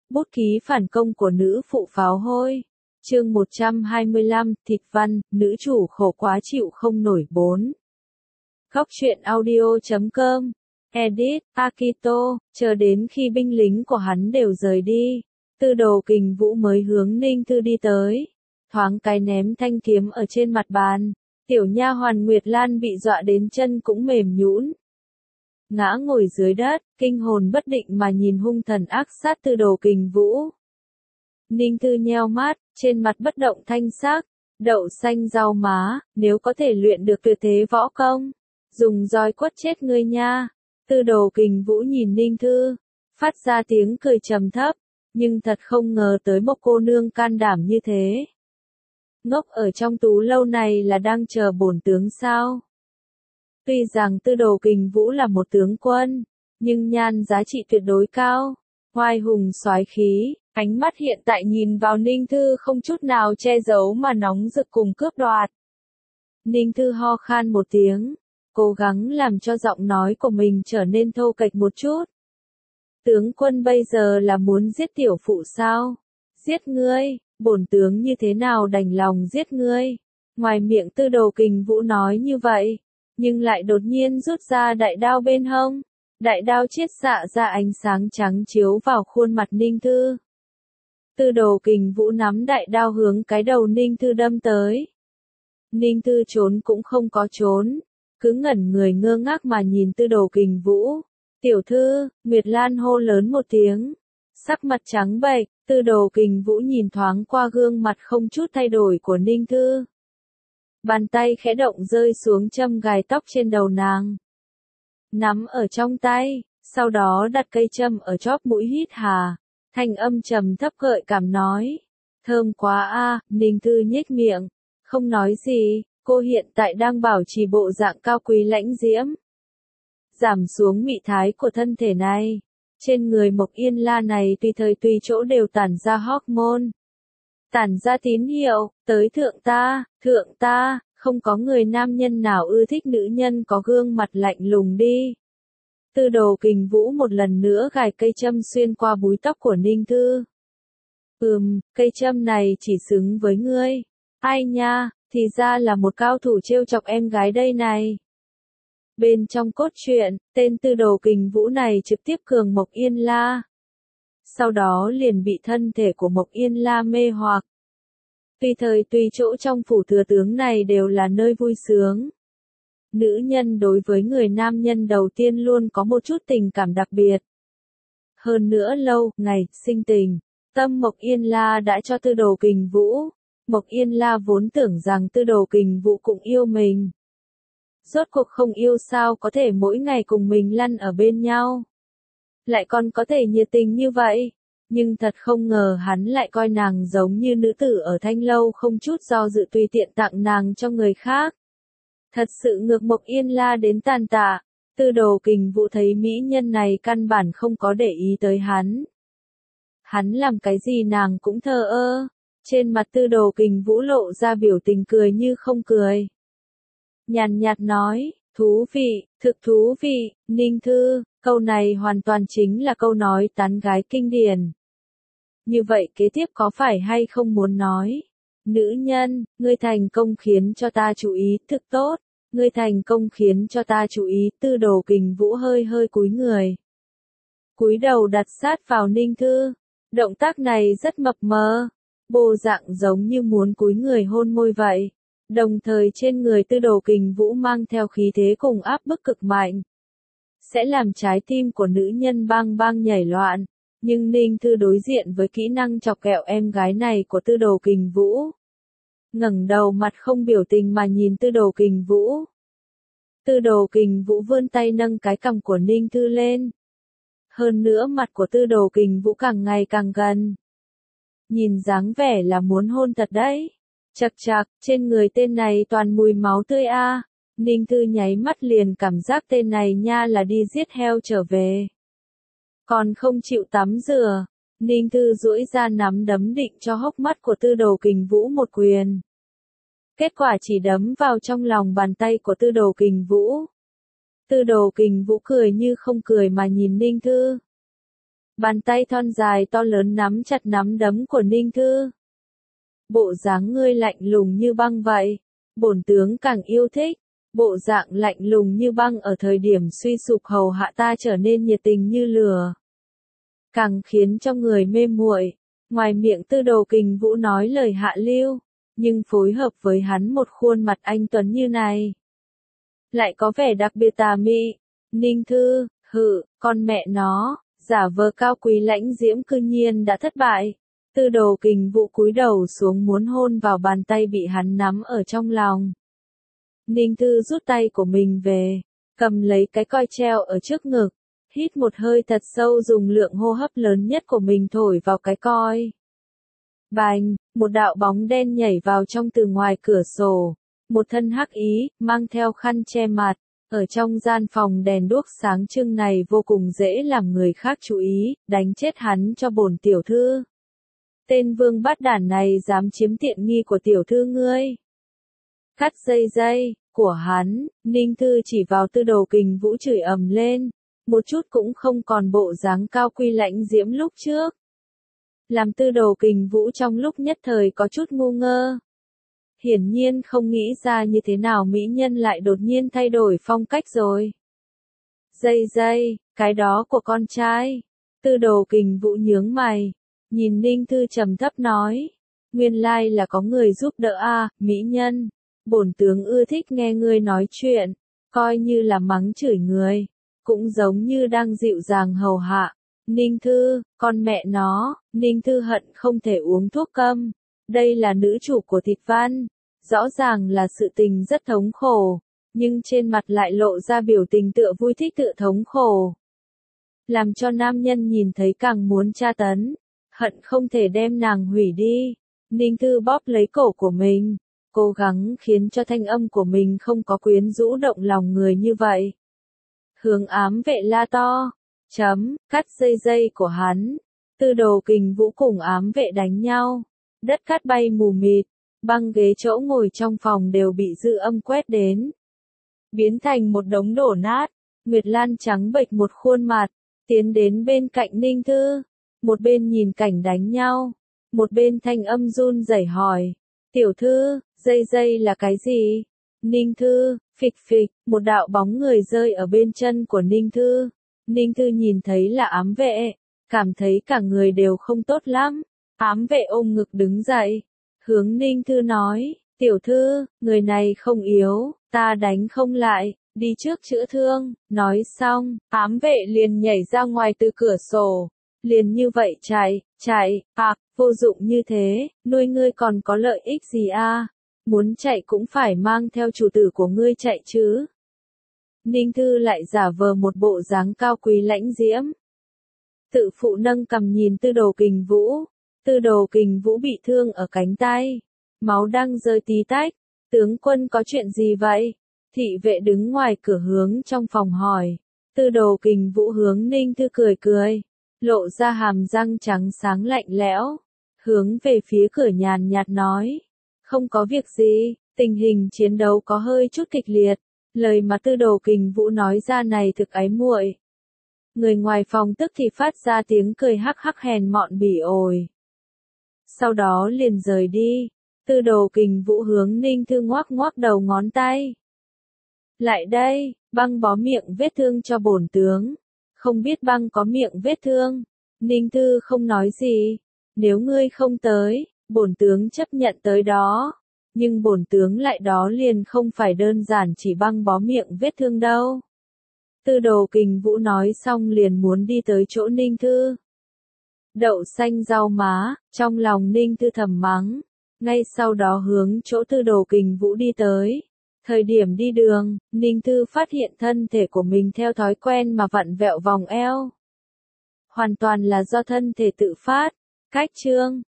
Bút ký phản công của nữ phụ pháo hôi. Chương 125, thịt văn, nữ chủ khổ quá chịu không nổi 4. Góc truyện audio.com. Edit, Akito, chờ đến khi binh lính của hắn đều rời đi. Tư Đồ Kình Vũ mới hướng Ninh Thư đi tới. Thoáng cái ném thanh kiếm ở trên mặt bàn. Tiểu nha hoàn Nguyệt Lan bị dọa đến chân cũng mềm nhũn. Ngã ngồi dưới đất, kinh hồn bất định mà nhìn hung thần ác sát Tư Đồ Kình Vũ. Ninh Thư nheo mắt, trên mặt bất động thanh sắc, đậu xanh rau má, nếu có thể luyện được tuyệt thế võ công, dùng roi quất chết ngươi nha. Tư Đồ Kình Vũ nhìn Ninh Thư, phát ra tiếng cười trầm thấp, nhưng thật không ngờ tới một cô nương can đảm như thế. Ngốc ở trong tú lâu này là đang chờ bổn tướng sao? Tuy rằng Tư Đồ Kình Vũ là một tướng quân, nhưng nhan giá trị tuyệt đối cao, oai hùng soái khí, ánh mắt hiện tại nhìn vào Ninh Thư không chút nào che giấu mà nóng rực cùng cướp đoạt. Ninh Thư ho khan một tiếng, cố gắng làm cho giọng nói của mình trở nên thô kệch một chút. Tướng quân bây giờ là muốn giết tiểu phụ sao? Giết ngươi, bổn tướng như thế nào đành lòng giết ngươi? Ngoài miệng Tư Đồ Kình Vũ nói như vậy, nhưng lại đột nhiên rút ra đại đao bên hông. Đại đao chiết xạ ra ánh sáng trắng chiếu vào khuôn mặt Ninh Thư. Tư Đồ Kình Vũ nắm đại đao hướng cái đầu Ninh Thư đâm tới. Ninh Thư trốn cũng không có trốn, cứ ngẩn người ngơ ngác mà nhìn Tư Đồ Kình Vũ. Tiểu thư, Nguyệt Lan hô lớn một tiếng. Sắc mặt trắng bệch, Tư Đồ Kình Vũ nhìn thoáng qua gương mặt không chút thay đổi của Ninh Thư. Bàn tay khẽ động rơi xuống châm gài tóc trên đầu nàng. Nắm ở trong tay, sau đó đặt cây châm ở chóp mũi hít hà. Thanh âm trầm thấp gợi cảm nói. Thơm quá a. Ninh Thư nhếch miệng. Không nói gì, cô hiện tại đang bảo trì bộ dạng cao quý lãnh diễm. Giảm xuống mị thái của thân thể này. Trên người Mộc Yên La này tùy thời tùy chỗ đều tản ra hormone. Tản ra tín hiệu, tới thượng ta, không có người nam nhân nào ưa thích nữ nhân có gương mặt lạnh lùng đi. Tư Đồ Kình Vũ một lần nữa gài cây châm xuyên qua búi tóc của Ninh Thư. Cây châm này chỉ xứng với ngươi. Ai nha, thì ra là một cao thủ trêu chọc em gái đây này. Bên trong cốt truyện, tên Tư Đồ Kình Vũ này trực tiếp cường Mộc Yên La. Sau đó liền bị thân thể của Mộc Yên La mê hoặc. Tùy thời tùy chỗ trong phủ thừa tướng này đều là nơi vui sướng. Nữ nhân đối với người nam nhân đầu tiên luôn có một chút tình cảm đặc biệt. Hơn nữa lâu, ngày, sinh tình, tâm Mộc Yên La đã cho Tư Đồ Kình Vũ. Mộc Yên La vốn tưởng rằng Tư Đồ Kình Vũ cũng yêu mình. Rốt cuộc không yêu sao có thể mỗi ngày cùng mình lăn ở bên nhau. Lại còn có thể nhiệt tình như vậy. Nhưng thật không ngờ hắn lại coi nàng giống như nữ tử ở thanh lâu không chút do dự tùy tiện tặng nàng cho người khác. Thật sự ngược Mộc Yên La đến tàn tạ. Tư Đồ Kình Vũ thấy mỹ nhân này căn bản không có để ý tới hắn. Hắn làm cái gì nàng cũng thờ ơ. Trên mặt Tư Đồ Kình Vũ lộ ra biểu tình cười như không cười. Nhàn nhạt nói, thú vị, thực thú vị, Ninh Thư, câu này hoàn toàn chính là câu nói tán gái kinh điển. Như vậy kế tiếp có phải hay không muốn nói? Nữ nhân, ngươi thành công khiến cho ta chú ý, thực tốt. Ngươi thành công khiến cho ta chú ý, Tư Đồ Kình Vũ hơi hơi cúi người. Cúi đầu đặt sát vào Ninh Thư. Động tác này rất mập mờ. Bộ dạng giống như muốn cúi người hôn môi vậy. Đồng thời trên người Tư Đồ Kình Vũ mang theo khí thế cùng áp bức cực mạnh. Sẽ làm trái tim của nữ nhân bang bang nhảy loạn. Nhưng Ninh Thư đối diện với kỹ năng chọc ghẹo em gái này của Tư Đồ Kình Vũ. Ngẩng đầu mặt không biểu tình mà nhìn Tư Đồ Kình Vũ. Tư Đồ Kình Vũ vươn tay nâng cái cằm của Ninh Thư lên. Hơn nữa mặt của Tư Đồ Kình Vũ càng ngày càng gần. Nhìn dáng vẻ là muốn hôn thật đấy. Chậc chậc, trên người tên này toàn mùi máu tươi a. Ninh Thư nháy mắt liền cảm giác tên này nha là đi giết heo trở về. Còn không chịu tắm rửa. Ninh Thư duỗi ra nắm đấm định cho hốc mắt của Tư Đồ Kình Vũ một quyền. Kết quả chỉ đấm vào trong lòng bàn tay của Tư Đồ Kình Vũ. Tư Đồ Kình Vũ cười như không cười mà nhìn Ninh Thư. Bàn tay thon dài to lớn nắm chặt nắm đấm của Ninh Thư. Bộ dáng ngươi lạnh lùng như băng vậy. Bổn tướng càng yêu thích. Bộ dạng lạnh lùng như băng ở thời điểm suy sụp hầu hạ ta trở nên nhiệt tình như lửa. Càng khiến cho người mê muội. Ngoài miệng Tư Đồ Kình Vũ nói lời hạ lưu, nhưng phối hợp với hắn một khuôn mặt anh tuấn như này, lại có vẻ đặc biệt tà mị. Ninh Thư, con mẹ nó, giả vờ cao quý lãnh diễm cư nhiên đã thất bại. Tư Đồ Kình Vũ cúi đầu xuống muốn hôn vào bàn tay bị hắn nắm ở trong lòng. Ninh Thư rút tay của mình về, cầm lấy cái coi treo ở trước ngực, hít một hơi thật sâu dùng lượng hô hấp lớn nhất của mình thổi vào cái coi. Bành, một đạo bóng đen nhảy vào trong từ ngoài cửa sổ, một thân hắc ý, mang theo khăn che mặt, ở trong gian phòng đèn đuốc sáng trưng này vô cùng dễ làm người khác chú ý, đánh chết hắn cho bổn tiểu thư. Tên vương bát đản này dám chiếm tiện nghi của tiểu thư ngươi. Cắt dây của hắn, Ninh Thư chỉ vào Tư Đồ Kình Vũ chửi ầm lên, một chút cũng không còn bộ dáng cao quý lãnh diễm lúc trước. Làm Tư Đồ Kình Vũ trong lúc nhất thời có chút ngu ngơ. Hiển nhiên không nghĩ ra như thế nào mỹ nhân lại đột nhiên thay đổi phong cách rồi. Dây, cái đó của con trai. Tư Đồ Kình Vũ nhướng mày, nhìn Ninh Thư trầm thấp nói, nguyên lai là có người giúp đỡ a, mỹ nhân. Bổn tướng ưa thích nghe ngươi nói chuyện, coi như là mắng chửi người, cũng giống như đang dịu dàng hầu hạ. Ninh Thư, con mẹ nó, Ninh Thư hận không thể uống thuốc câm. Đây là nữ chủ của Thịt Văn, rõ ràng là sự tình rất thống khổ, nhưng trên mặt lại lộ ra biểu tình tựa vui thích tựa thống khổ. Làm cho nam nhân nhìn thấy càng muốn tra tấn, hận không thể đem nàng hủy đi. Ninh Thư bóp lấy cổ của mình, cố gắng khiến cho thanh âm của mình không có quyến rũ động lòng người như vậy. Hướng ám vệ la to, cắt dây của hắn. Tư Đồ Kình Vũ cùng ám vệ đánh nhau, đất cát bay mù mịt, băng ghế chỗ ngồi trong phòng đều bị dư âm quét đến, biến thành một đống đổ nát. Nguyệt Lan trắng bệch một khuôn mặt, tiến đến bên cạnh Ninh Thư, một bên nhìn cảnh đánh nhau, một bên thanh âm run rẩy hỏi, tiểu thư, dây là cái gì? Ninh Thư, phịch, một đạo bóng người rơi ở bên chân của Ninh Thư. Ninh Thư nhìn thấy là ám vệ, cảm thấy cả người đều không tốt lắm. Ám vệ ôm ngực đứng dậy, hướng Ninh Thư nói, tiểu thư, người này không yếu, ta đánh không lại, đi trước chữa thương. Nói xong, ám vệ liền nhảy ra ngoài từ cửa sổ, liền như vậy chạy, vô dụng như thế, nuôi ngươi còn có lợi ích gì a? Muốn chạy cũng phải mang theo chủ tử của ngươi chạy chứ. Ninh Thư lại giả vờ một bộ dáng cao quý lãnh diễm, tự phụ nâng cằm nhìn Tư Đồ Kình Vũ. Tư Đồ Kình Vũ bị thương ở cánh tay, máu đang rơi tí tách. Tướng quân có chuyện gì vậy? Thị vệ đứng ngoài cửa hướng trong phòng hỏi. Tư Đồ Kình Vũ hướng Ninh Thư cười, lộ ra hàm răng trắng sáng lạnh lẽo, hướng về phía cửa nhàn nhạt nói, không có việc gì, tình hình chiến đấu có hơi chút kịch liệt. Lời mà Tư Đồ Kình Vũ nói ra này thực ái muội. Người ngoài phòng tức thì phát ra tiếng cười hắc hắc hèn mọn bỉ ổi. Sau đó liền rời đi. Tư Đồ Kình Vũ hướng Ninh Thư ngoắc đầu ngón tay. Lại đây, băng bó miệng vết thương cho bổn tướng. Không biết băng có miệng vết thương. Ninh Thư không nói gì. Nếu ngươi không tới, bổn tướng chấp nhận tới đó. Nhưng bổn tướng lại đó liền không phải đơn giản chỉ băng bó miệng vết thương đâu. Tư Đồ Kình Vũ nói xong liền muốn đi tới chỗ Ninh Thư. Đậu xanh rau má, trong lòng Ninh Thư thầm mắng. Ngay sau đó hướng chỗ Tư Đồ Kình Vũ đi tới. Thời điểm đi đường, Ninh Thư phát hiện thân thể của mình theo thói quen mà vặn vẹo vòng eo. Hoàn toàn là do thân thể tự phát. Cách chương